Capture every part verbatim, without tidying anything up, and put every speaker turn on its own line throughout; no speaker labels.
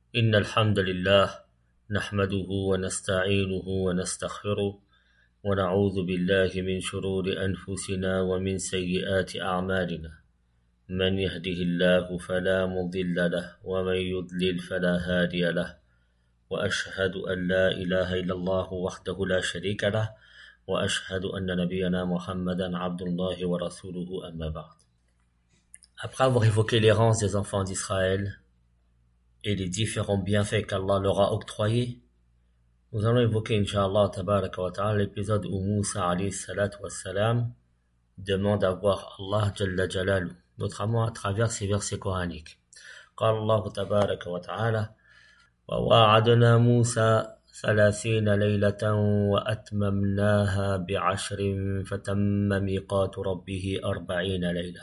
إن الحمد لله نحمده ونستعينه ونستغفره ونعوذ بالله من شرور أنفسنا ومن سيئات أعمالنا من يهده الله فلا مضل له ومن يضلل فلا هادي له وأشهد أن لا إله إلا الله وحده لا شريك له وأشهد أن نبينا محمدا عبد الله ورسوله أما بعد. Après avoir évoqué l'errance des enfants d'Israël et les différents bienfaits qu'Allah leur a octroyés, nous allons évoquer, Inch'Allah, tabaraka wa ta'ala, l'épisode où Moussa, alayhi salatu wa salam, demande à voir Allah, jalla jalalu, notamment à travers ces versets coraniques. قال الله تبارك وتعالى وواعدنا موسى ثلاثين ليلة وأتممناها بعشر فتم ميقات ربه أربعين ليلة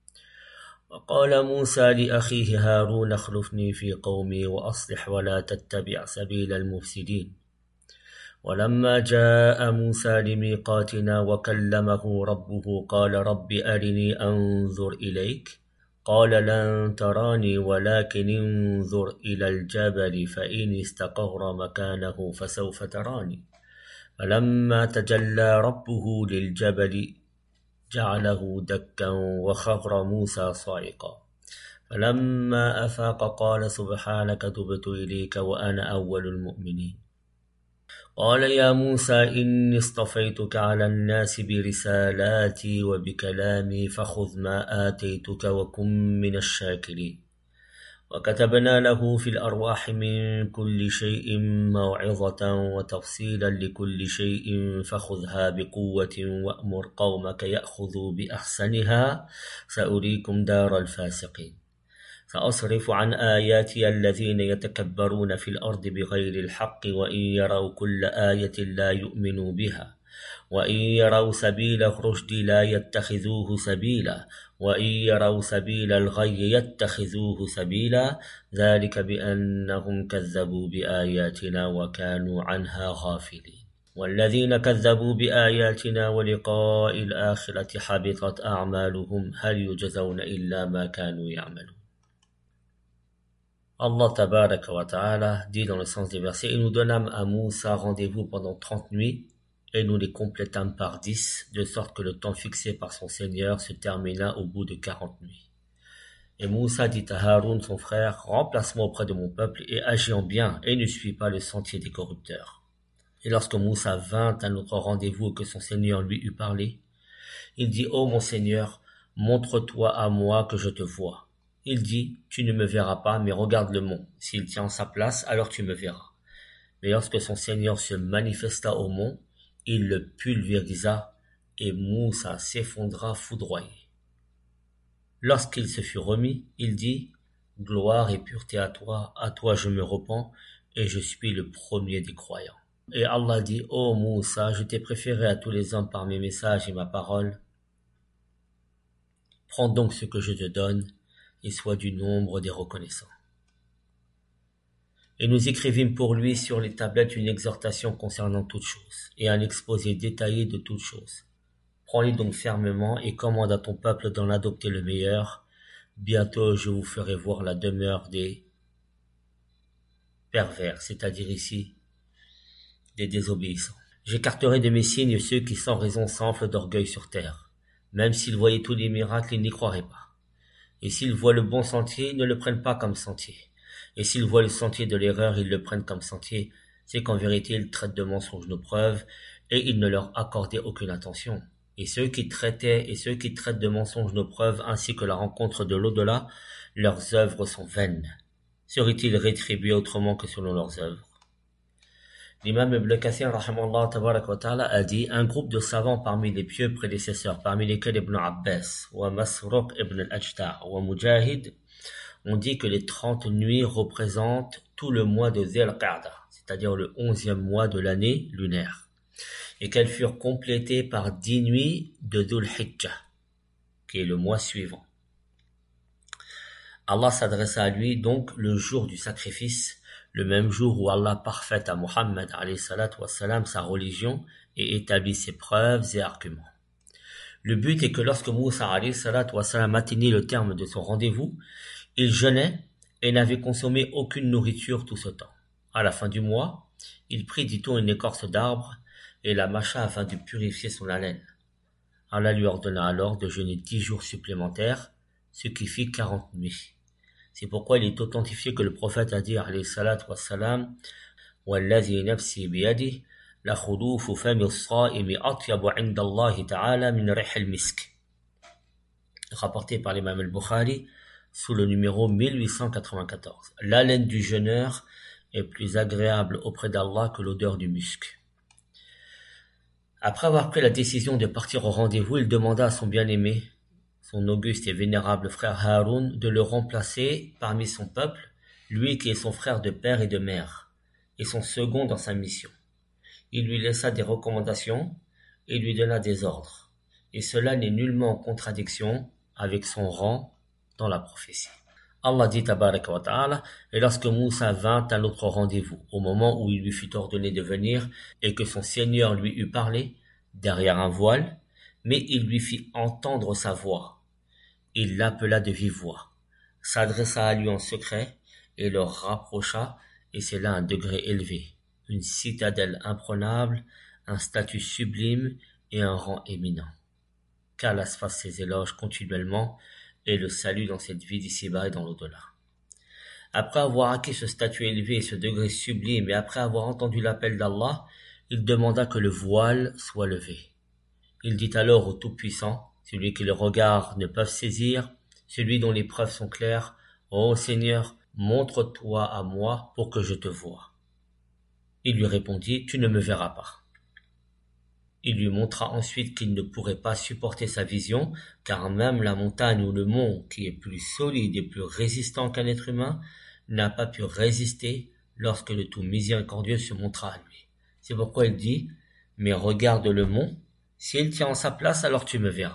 وقال موسى لأخيه هارون اخلفني في قومي وأصلح ولا تتبع سبيل المفسدين ولما جاء موسى لميقاتنا وكلمه ربه قال رب أرني أنظر إليك قال لن تراني ولكن انظر إلى الجبل فإن استقر مكانه فسوف تراني فلما تجلى ربه للجبل جعله دكا وخر موسى صعقا فلما أفاق قال سبحانك تبت إليك وأنا أول المؤمنين قال يا موسى إني اصطفيتك على الناس برسالاتي وبكلامي فخذ ما آتيتك وكن من الشاكرين وكتبنا له في الأرواح من كل شيء موعظة وتفصيلا لكل شيء فخذها بقوة وأمر قومك يأخذوا بأحسنها سأريكم دار الفاسقين سأصرف عن آياتي الذين يتكبرون في الأرض بغير الحق وإن يروا كل آية لا يؤمنوا بها وإن يروا سبيل الرشد لا يتخذوه سبيلا وإن يروا سبيل الغي يتخذوه سبيلا ذلك بأنهم كذبوا بآياتنا وكانوا عنها غافلين والذين كذبوا بآياتنا ولقاء الآخرة حبطت أعمالهم هل يجزون إلا ما كانوا يعملون. Allah tabaraka wa ta'ala dit dans le sens des versets, et nous donnâmes à Moussa rendez-vous pendant trente nuits, et nous les complétâmes par dix, de sorte que le temps fixé par son Seigneur se termina au bout de quarante nuits. Et Moussa dit à Haroun, son frère, remplace-moi auprès de mon peuple et agis en bien, et ne suis pas le sentier des corrupteurs. Et lorsque Moussa vint à notre rendez-vous et que son Seigneur lui eut parlé, il dit, ô mon Seigneur, montre-toi à moi que je te vois. Il dit, tu ne me verras pas, mais regarde le mont. S'il tient sa place, alors tu me verras. Mais lorsque son Seigneur se manifesta au mont, il le pulvérisa, et Moussa s'effondra foudroyé. Lorsqu'il se fut remis, il dit, gloire et pureté à toi, à toi je me repens, et je suis le premier des croyants. Et Allah dit, ô Moussa, je t'ai préféré à tous les hommes par mes messages et ma parole. Prends donc ce que je te donne, et sois du nombre des reconnaissants. Et nous écrivîmes pour lui sur les tablettes une exhortation concernant toutes choses, et un exposé détaillé de toutes choses. Prends-les donc fermement et commande à ton peuple d'en adopter le meilleur. Bientôt je vous ferai voir la demeure des pervers, c'est-à-dire ici des désobéissants. J'écarterai de mes signes ceux qui sans raison s'enflent d'orgueil sur terre. Même s'ils voyaient tous les miracles, ils n'y croiraient pas. Et s'ils voient le bon sentier, ils ne le prennent pas comme sentier. Et s'ils voient le sentier de l'erreur, ils le prennent comme sentier. C'est qu'en vérité, ils traitent de mensonges nos preuves, et ils ne leur accordaient aucune attention. Et ceux qui traitaient, et ceux qui traitent de mensonges nos preuves, ainsi que la rencontre de l'au-delà, leurs œuvres sont vaines. Seraient-ils rétribués autrement que selon leurs œuvres? L'imam Ibn Kathir, rahimallahu tabarak wa ta'ala, a dit, un groupe de savants parmi les pieux prédécesseurs, parmi lesquels Ibn Abbas, wa Masruq ibn al-Ajta', wa Mujahid, ont dit que les trente nuits représentent tout le mois de Dhul Qa'da, c'est-à-dire le onzième mois de l'année lunaire, et qu'elles furent complétées par dix nuits de Dhul Hijjah, qui est le mois suivant. Allah s'adressa à lui donc le jour du sacrifice, le même jour où Allah parfaite à Muhammad alayhi salatu wa salam sa religion et établit ses preuves et arguments. Le but est que lorsque Moussa alayhi salatu wa salam atteignit le terme de son rendez-vous, il jeûnait et n'avait consommé aucune nourriture tout ce temps. À la fin du mois, il prit, dit-on, une écorce d'arbre et la mâcha afin de purifier son haleine. Allah lui ordonna alors de jeûner dix jours supplémentaires, ce qui fit quarante nuits. C'est pourquoi il est authentifié que le prophète a dit, alayhi salatu wassalam, « Walladhi nafsi biyadi, la khudufu fami as-sa'imi atyabu inda Allahi ta'ala min rih al-misk » rapporté par l'imam al-Bukhari sous le numéro mille huit cent quatre-vingt-quatorze. L'haleine du jeûneur est plus agréable auprès d'Allah que l'odeur du musc. Après avoir pris la décision de partir au rendez-vous, il demanda à son bien-aimé, son auguste et vénérable frère Haroun, de le remplacer parmi son peuple, lui qui est son frère de père et de mère, et son second dans sa mission. Il lui laissa des recommandations et lui donna des ordres, et cela n'est nullement en contradiction avec son rang dans la prophétie. Allah dit tabaraka wa ta'ala, et lorsque Moussa vint à l'autre rendez-vous, au moment où il lui fut ordonné de venir, et que son Seigneur lui eut parlé, derrière un voile, mais il lui fit entendre sa voix. Il l'appela de vive voix, s'adressa à lui en secret, et le rapprocha, et c'est là un degré élevé, une citadelle imprenable, un statut sublime et un rang éminent. Qu'Allah fasse ses éloges continuellement, et le salut dans cette vie d'ici-bas et dans l'au-delà. Après avoir acquis ce statut élevé et ce degré sublime, et après avoir entendu l'appel d'Allah, il demanda que le voile soit levé. Il dit alors au Tout-Puissant, celui que les regards ne peuvent saisir, celui dont les preuves sont claires, « Ô Seigneur, montre-toi à moi pour que je te voie. » Il lui répondit, « Tu ne me verras pas. » Il lui montra ensuite qu'il ne pourrait pas supporter sa vision, car même la montagne ou le mont, qui est plus solide et plus résistant qu'un être humain, n'a pas pu résister lorsque le tout miséricordieux se montra à lui. C'est pourquoi il dit, « Mais regarde le mont, s'il tient en sa place, alors tu me verras. »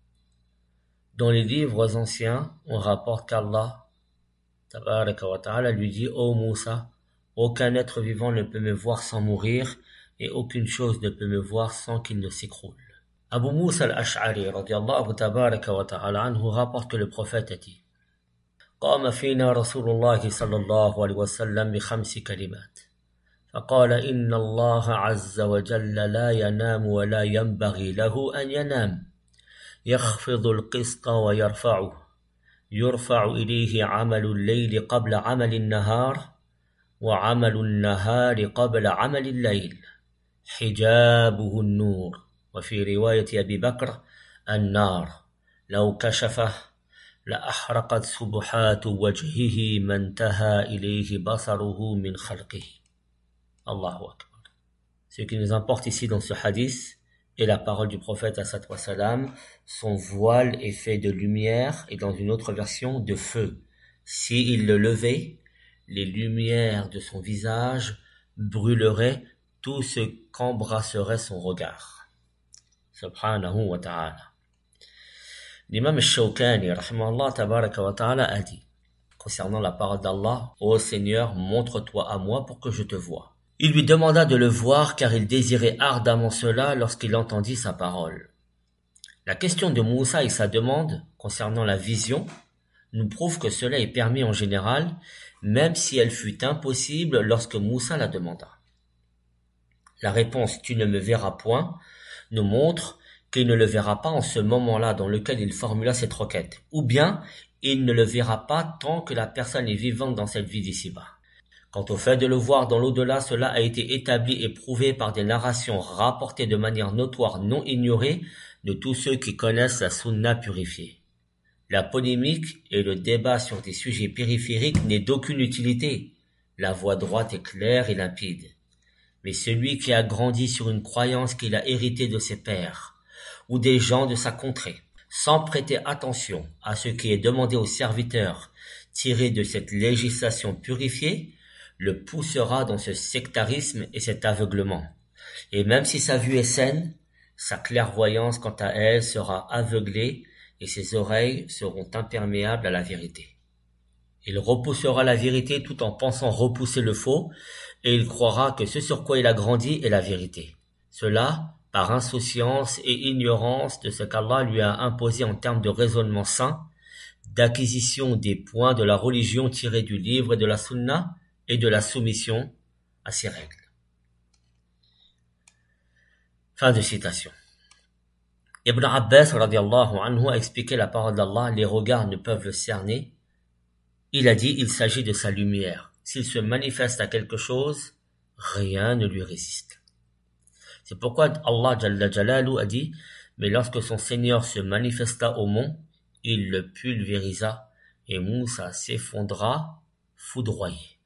Dans les livres anciens, on rapporte qu'Allah, tabaraka wa ta'ala, lui dit, « Ô Moussa, aucun être vivant ne peut me voir sans mourir, et aucune chose ne peut me voir sans qu'il ne s'écroule. » Abu Moussa al-Ash'ari, radiyallahu tabaraka wa ta'ala anhu, rapporte que le prophète a dit, قام فينا رسول الله صلى الله عليه وسلم بخمس كلمات فقال إن الله عز وجل لا ينام ولا ينبغي له أن ينام يخفض القسط ويرفعه يرفع إليه عمل الليل قبل عمل النهار وعمل النهار قبل عمل الليل حجابه النور وفي رواية أبي بكر النار لو كشفه لأحرقت سبحات وجهه ما انتهى إليه بصره من خلقه. Allahu Akbar. Ce qui nous importe ici dans ce hadith est la parole du prophète sallallahu alayhi wa sallam. Son voile est fait de lumière et dans une autre version de feu. S'il le levait, les lumières de son visage brûleraient tout ce qu'embrasserait son regard. Subhanahu wa ta'ala. L'imam al-Shawkani, rahimahullah tabaraka wa ta'ala, a dit, concernant la parole d'Allah, « Ô Seigneur, montre-toi à moi pour que je te voie. » Il lui demanda de le voir car il désirait ardemment cela lorsqu'il entendit sa parole. La question de Moussa et sa demande concernant la vision nous prouve que cela est permis en général, même si elle fut impossible lorsque Moussa la demanda. La réponse « Tu ne me verras point » nous montre qu'il ne le verra pas en ce moment-là dans lequel il formula cette requête, ou bien il ne le verra pas tant que la personne est vivante dans cette vie d'ici-bas. Quant au fait de le voir dans l'au-delà, cela a été établi et prouvé par des narrations rapportées de manière notoire, non ignorée, de tous ceux qui connaissent la sunna purifiée. La polémique et le débat sur des sujets périphériques n'est d'aucune utilité. La voie droite est claire et limpide. Mais celui qui a grandi sur une croyance qu'il a héritée de ses pères, ou des gens de sa contrée, sans prêter attention à ce qui est demandé aux serviteurs tiré de cette législation purifiée, le poussera dans ce sectarisme et cet aveuglement. Et même si sa vue est saine, sa clairvoyance quant à elle sera aveuglée et ses oreilles seront imperméables à la vérité. Il repoussera la vérité tout en pensant repousser le faux, et il croira que ce sur quoi il a grandi est la vérité. Cela, par insouciance et ignorance de ce qu'Allah lui a imposé en termes de raisonnement sain, d'acquisition des points de la religion tirés du livre et de la sunna et de la soumission à ces règles. Fin de citation. Ibn Abbas radiallahu anhu a expliqué la parole d'Allah, les regards ne peuvent le cerner. Il a dit, il s'agit de sa lumière. S'il se manifeste à quelque chose, rien ne lui résiste. C'est pourquoi Allah Jalla Jalalu a dit, mais lorsque son Seigneur se manifesta au mont, il le pulvérisa et Moussa s'effondra foudroyé.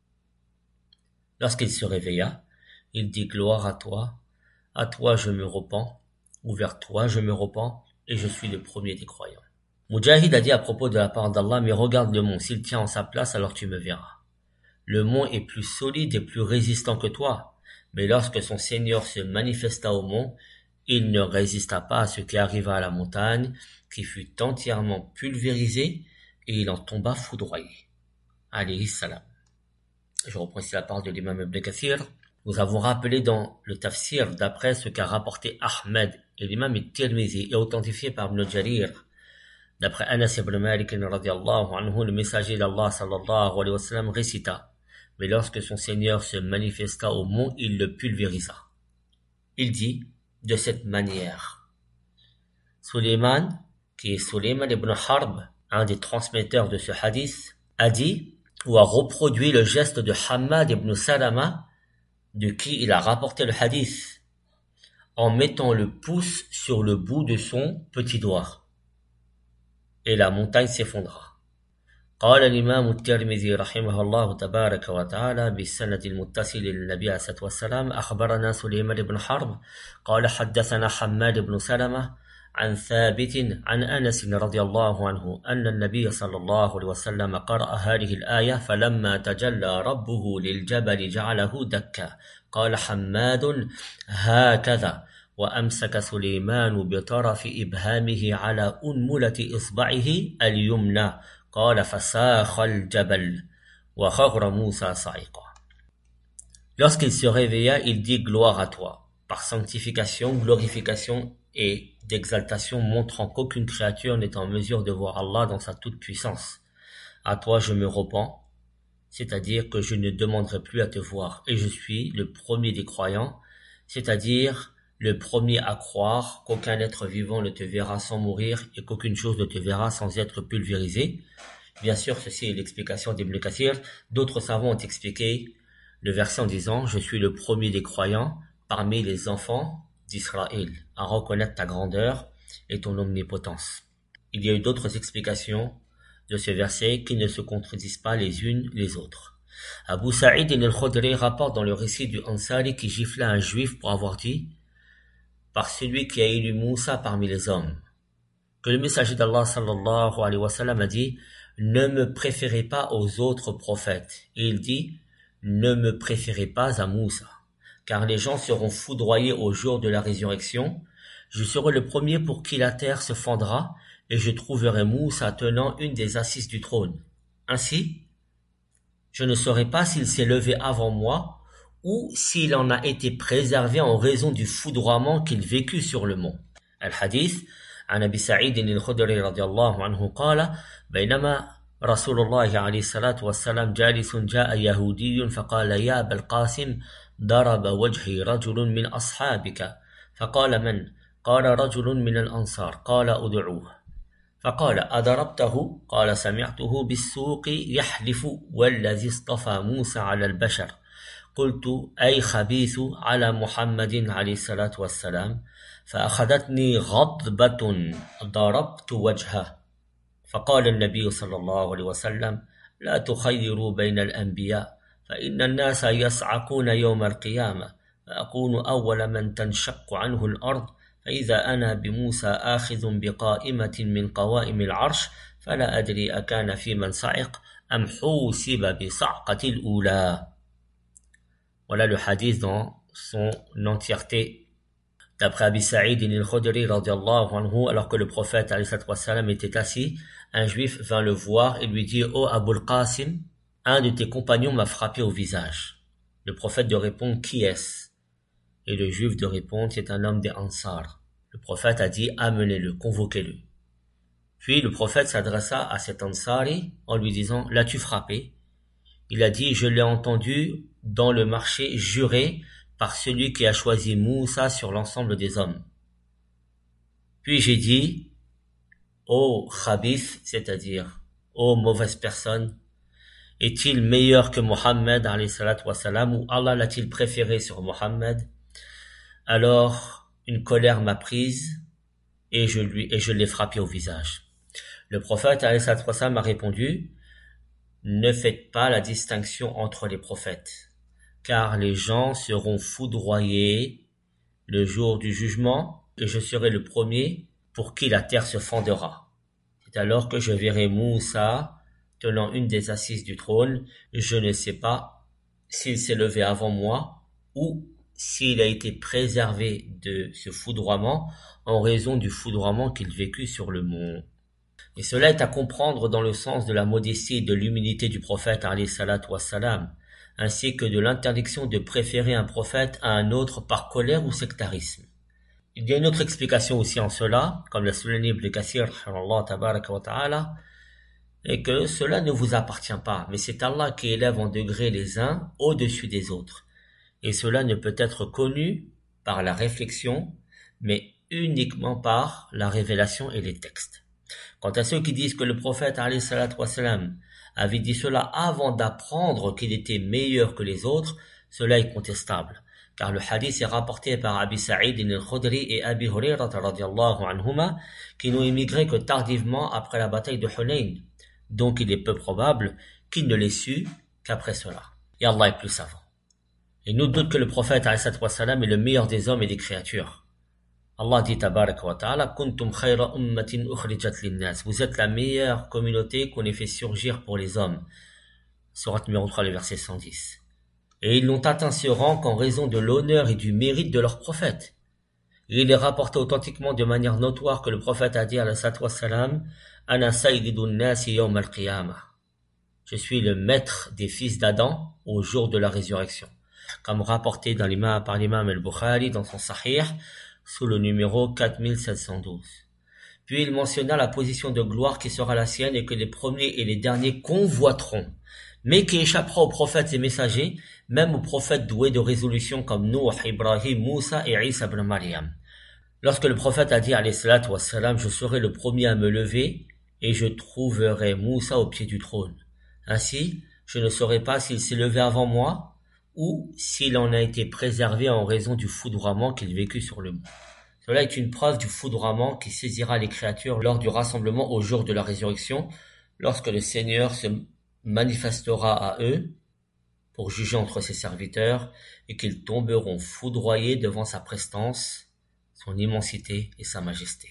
Lorsqu'il se réveilla, il dit gloire à toi, à toi je me repens, ou vers toi je me repens, et je suis le premier des croyants. Mujahid a dit à propos de la parole d'Allah, mais regarde le mont, s'il tient en sa place, alors tu me verras. Le mont est plus solide et plus résistant que toi, mais lorsque son Seigneur se manifesta au mont, il ne résista pas à ce qui arriva à la montagne, qui fut entièrement pulvérisée, et il en tomba foudroyé. Alayhi salam. Je reprends ici la parole de l'imam Ibn Kathir. Nous avons rappelé dans le tafsir, d'après ce qu'a rapporté Ahmed et l'imam Tirmizi, et authentifié par Ibn Jarir, d'après Anas ibn Malik radiallahu anhu, le messager d'Allah sallallahu alayhi wa sallam récita, mais lorsque son Seigneur se manifesta au mont, il le pulvérisa. Il dit, de cette manière. Sulayman, qui est Sulayman ibn Harb, un des transmetteurs de ce hadith, a dit, ou a reproduit le geste de Hammad ibn Salama, de qui il a rapporté le hadith, en mettant le pouce sur le bout de son petit doigt. Et la montagne s'effondra. قال الإمام الترمذي رحمه الله تبارك وتعالى بالسند المتصل للنبي عليه الصلاة والسلام أخبرنا سليمان بن حرب قال حدثنا حماد بن سلمة عن ثابت عن أنس رضي الله عنه أن النبي صلى الله عليه وسلم قرأ هذه الآية فلما تجلى ربه للجبل جعله دكا قال حماد هكذا وأمسك سليمان بطرف إبهامه على أنملة إصبعه اليمنى قال فساخ الجبل وخر موسى صعقا. Lorsqu'il se réveilla, il dit gloire à toi, par sanctification, glorification et d'exaltation, montrant qu'aucune créature n'est en mesure de voir Allah dans sa toute-puissance. À toi je me repens, c'est-à-dire que je ne demanderai plus à te voir, et je suis le premier des croyants, c'est-à-dire le premier à croire qu'aucun être vivant ne te verra sans mourir et qu'aucune chose ne te verra sans être pulvérisée. Bien sûr, ceci est l'explication d'Ibn Kathir. D'autres savants ont expliqué le verset en disant « Je suis le premier des croyants parmi les enfants d'Israël à reconnaître ta grandeur et ton omnipotence. » Il y a eu d'autres explications de ce verset qui ne se contredisent pas les unes les autres. Abu Sa'id al-Khudri rapporte dans le récit du Ansari qui gifla un juif pour avoir dit « Par celui qui a élu Moussa parmi les hommes » que le messager d'Allah sallallahu alayhi wa sallam a dit « Ne me préférez pas aux autres prophètes » et il dit « Ne me préférez pas à Moussa » car les gens seront foudroyés au jour de la résurrection. Je serai le premier pour qui la terre se fendra et je trouverai Moussa tenant une des assises du trône. Ainsi, je ne saurai pas s'il s'est levé avant moi ou s'il en a été préservé en raison du foudroiement qu'il vécut sur le mont. Al-Hadith, عن أبي سعيد الخدري رضي الله عنه قال بينما رسول الله عليه الصلاة والسلام جالس جاء يهودي فقال يا أبا القاسم ضرب وجهي رجل من أصحابك فقال من؟ قال رجل من الأنصار قال أدعوه فقال أضربته؟ قال سمعته بالسوق يحلف والذي اصطفى موسى على البشر قلت أي خبيث على محمد عليه الصلاة والسلام فأخذتني غضبة ضربت وجهه فقال النبي صلى الله عليه وسلم لا تخيروا بين الأنبياء فإن الناس يصعقون يوم القيامة فأكون أول من تنشق عنه الأرض فإذا أنا بموسى آخذ بقائمة من قوائم العرش فلا أدري أكان في من صعق أم حوسب بصعقة الأولى. Voilà le hadith dans son entièreté. D'après Abi Sa'id al-Khudri radiyallahu anhu, alors que le prophète alayhi salatu wassalam était assis, un juif vint le voir et lui dit « Oh Abul Qasim, un de tes compagnons m'a frappé au visage. » Le prophète de répondre « Qui est-ce » Et le juif de répondre « C'est un homme des Ansar. » Le prophète a dit « Amenez-le, convoquez-le. » Puis le prophète s'adressa à cet Ansari en lui disant « L'as-tu frappé ?» Il a dit « Je l'ai entendu dans le marché jurer par celui qui a choisi Moussa sur l'ensemble des hommes. » Puis j'ai dit « Ô Khabith, c'est-à-dire ô mauvaise personne, est-il meilleur que Mohammed alayhi salatu wassalam, ou Allah l'a-t-il préféré sur Mohammed ?» Alors une colère m'a prise et je lui et je l'ai frappé au visage. Le prophète alayhi salatu wassalam a répondu « Ne faites pas la distinction entre les prophètes, car les gens seront foudroyés le jour du jugement, et je serai le premier pour qui la terre se fendera. C'est alors que je verrai Moussa tenant une des assises du trône. Je ne sais pas s'il s'est levé avant moi ou s'il a été préservé de ce foudroiement en raison du foudroiement qu'il vécut sur le mont. » Et cela est à comprendre dans le sens de la modestie et de l'humilité du prophète alayhi salatu wassalam, ainsi que de l'interdiction de préférer un prophète à un autre par colère ou sectarisme. Il y a une autre explication aussi en cela, comme l'a souligné Ibn Kathir, et que cela ne vous appartient pas, mais c'est Allah qui élève en degrés les uns au-dessus des autres. Et cela ne peut être connu par la réflexion, mais uniquement par la révélation et les textes. Quant à ceux qui disent que le prophète alayhi salatu wassalam avait dit cela avant d'apprendre qu'il était meilleur que les autres, cela est contestable. Car le hadith est rapporté par Abi Sa'id al-Khudri et Abi Hurayrata radiyallahu anhuma, qui n'ont émigré que tardivement après la bataille de Hunayn. Donc il est peu probable qu'il ne l'ait su qu'après cela. Et Allah est plus savant. Et nous doute que le prophète alayhi salatu wassalam est le meilleur des hommes et des créatures. Allah dit tabaraka wa ta'ala kuntum khayra ummatin ukhrijat linnas. Vous êtes la meilleure communauté qu'on ait fait surgir pour les hommes. Sourate numéro trois, le verset cent dix. Et ils n'ont atteint ce rang qu'en raison de l'honneur et du mérite de leur prophète. Et il est rapporté authentiquement de manière notoire que le prophète a dit alayhi salatu wassalam ana sayyidun nasi yawm al-qiyamah. Je suis le maître des fils d'Adam au jour de la résurrection. Comme rapporté dans l'imam, par l'imam al-Bukhari dans son Sahih, sous le numéro quatre mille sept cent douze. Puis il mentionna la position de gloire qui sera la sienne et que les premiers et les derniers convoiteront, mais qui échappera aux prophètes et messagers, même aux prophètes doués de résolution comme Nuh, Ibrahim, Moussa et Isa ibn Maryam. Lorsque le prophète a dit alayhi salatu wassalam, je serai le premier à me lever et je trouverai Moussa au pied du trône. Ainsi, je ne saurai pas s'il s'est levé avant moi ou s'il en a été préservé en raison du foudroiement qu'il vécut sur le mont. Cela est une preuve du foudroiement qui saisira les créatures lors du rassemblement au jour de la résurrection, lorsque le Seigneur se manifestera à eux pour juger entre ses serviteurs et qu'ils tomberont foudroyés devant sa prestance, son immensité et sa majesté.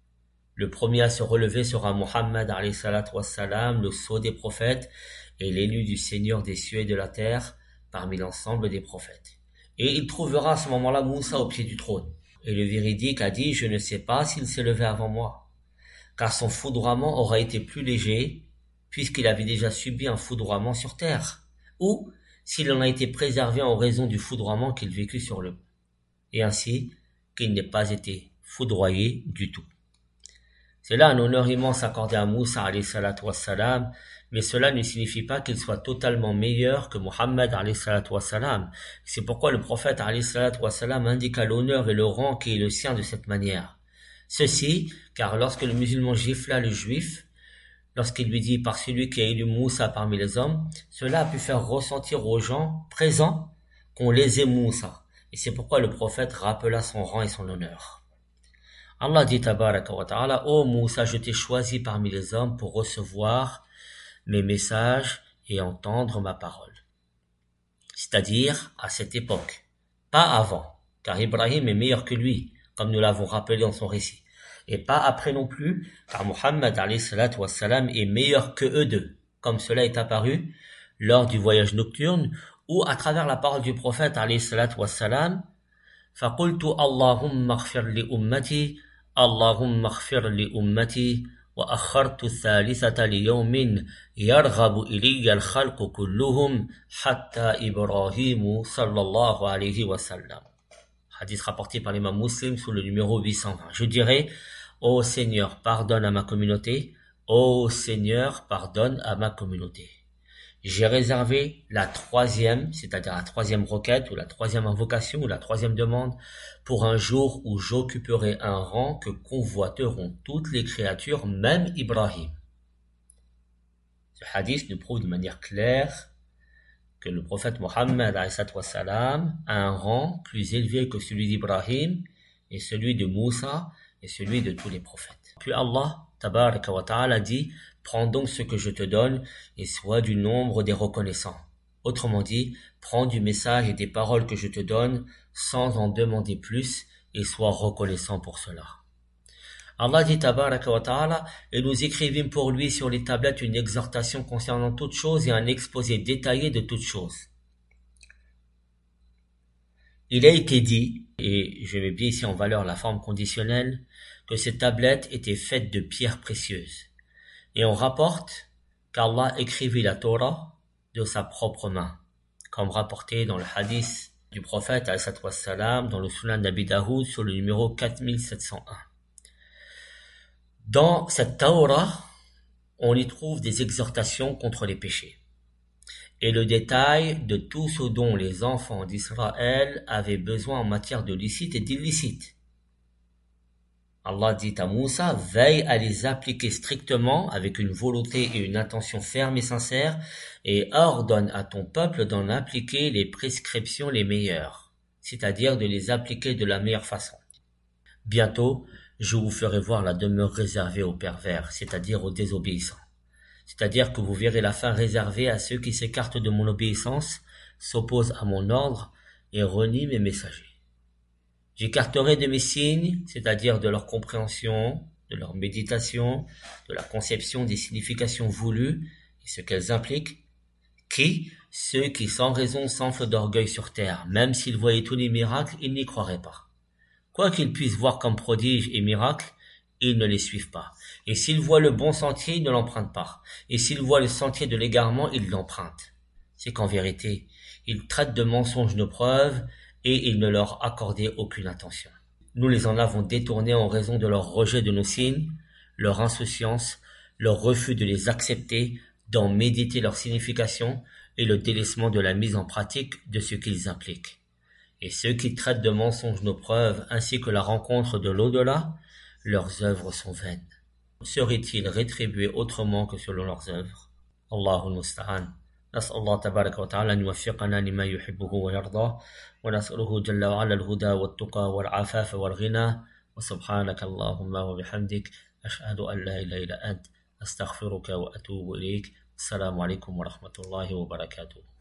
Le premier à se relever sera Mohammed alayhi salatu wassalam, le sceau des prophètes et l'élu du Seigneur des cieux et de la terre, parmi l'ensemble des prophètes. Et il trouvera à ce moment-là Moussa au pied du trône. Et le véridique a dit, je ne sais pas s'il s'est levé avant moi, car son foudroiement aura été plus léger, puisqu'il avait déjà subi un foudroiement sur terre, ou s'il en a été préservé en raison du foudroiement qu'il vécut sur le mont, et ainsi qu'il n'ait pas été foudroyé du tout. C'est là un honneur immense accordé à Moussa alayhi salatu wassalam, mais cela ne signifie pas qu'il soit totalement meilleur que Mohammed alayhi salatu wassalam. C'est pourquoi le prophète alayhi salatu wassalam indiqua l'honneur et le rang qui est le sien de cette manière. Ceci, car lorsque le musulman gifla le juif, lorsqu'il lui dit par celui qui a élu Moussa parmi les hommes, cela a pu faire ressentir aux gens présents qu'on lésait Moussa. Et c'est pourquoi le prophète rappela son rang et son honneur. Allah dit tabaraka wa ta'ala, ô Moussa, je t'ai choisi parmi les hommes pour recevoir mes messages et entendre ma parole. C'est-à-dire à cette époque, pas avant, car Ibrahim est meilleur que lui, comme nous l'avons rappelé dans son récit, et pas après non plus, car Mohammed alayhi salatu wassalam est meilleur que eux deux, comme cela est apparu lors du voyage nocturne ou à travers la parole du prophète alayhi salatu wassalam, فَقُلْتُ اللَّهُمَّ اغْفِرْ لِأُمَّتِي اللَّهُمَّ اغْفِرْ لِأُمَّتِي وأخرت الثالثة ليوم يرغب إلي الخلق كلهم حتى إبراهيم صلى الله عليه وسلم. Hadith rapporté par l'imam Muslim sous le numéro huit cent vingt. Je dirais, Ô Seigneur, pardonne à ma communauté. Ô Seigneur, pardonne à ma communauté. J'ai réservé la troisième, c'est-à-dire la troisième requête ou la troisième invocation ou la troisième demande pour un jour où j'occuperai un rang que convoiteront toutes les créatures, même Ibrahim. Ce hadith nous prouve de manière claire que le prophète Mohammed a un rang plus élevé que celui d'Ibrahim et celui de Moussa et celui de tous les prophètes. Puis Allah, tabaraka wa ta'ala, dit « Prends donc ce que je te donne et sois du nombre des reconnaissants. » Autrement dit, prends du message et des paroles que je te donne sans en demander plus et sois reconnaissant pour cela. Allah dit tabaraka wa ta'ala, et nous écrivîmes pour lui sur les tablettes une exhortation concernant toutes choses et un exposé détaillé de toutes choses. Il a été dit, et je mets bien ici en valeur la forme conditionnelle, que ces tablettes étaient faites de pierres précieuses. Et on rapporte qu'Allah écrivit la Torah de sa propre main, comme rapporté dans le hadith du prophète alayhi wassalam, dans le Sunan d'Abi Daoud sur le numéro quatre mille sept cent un. Dans cette Torah, on y trouve des exhortations contre les péchés et le détail de tout ce dont les enfants d'Israël avaient besoin en matière de licite et d'illicite. Allah dit à Moussa, veille à les appliquer strictement avec une volonté et une intention ferme et sincère et ordonne à ton peuple d'en appliquer les prescriptions les meilleures, c'est-à-dire de les appliquer de la meilleure façon. Bientôt, je vous ferai voir la demeure réservée aux pervers, c'est-à-dire aux désobéissants. C'est-à-dire que vous verrez la fin réservée à ceux qui s'écartent de mon obéissance, s'opposent à mon ordre et renient mes messagers. J'écarterai de mes signes, c'est-à-dire de leur compréhension, de leur méditation, de la conception des significations voulues et ce qu'elles impliquent, qui, ceux qui sans raison s'enflent d'orgueil sur terre, même s'ils voyaient tous les miracles, ils n'y croiraient pas. Quoi qu'ils puissent voir comme prodiges et miracles, ils ne les suivent pas. Et s'ils voient le bon sentier, ils ne l'empruntent pas. Et s'ils voient le sentier de l'égarement, ils l'empruntent. C'est qu'en vérité, ils traitent de mensonges nos preuves et ils ne leur accordaient aucune attention. Nous les en avons détournés en raison de leur rejet de nos signes, leur insouciance, leur refus de les accepter, d'en méditer leur signification et le délaissement de la mise en pratique de ce qu'ils impliquent. Et ceux qui traitent de mensonges nos preuves ainsi que la rencontre de l'au-delà, leurs œuvres sont vaines. Seraient-ils rétribués autrement que selon leurs œuvres? Allahul Musta'an. نسأل الله تبارك وتعالى أن يوفقنا لما يحبه ويرضاه ونسأله جل وعلا الهدى والتقى والعفاف والغنى وسبحانك اللهم وبحمدك أشهد أن لا إله إلا أنت أستغفرك وأتوب إليك السلام عليكم ورحمة الله وبركاته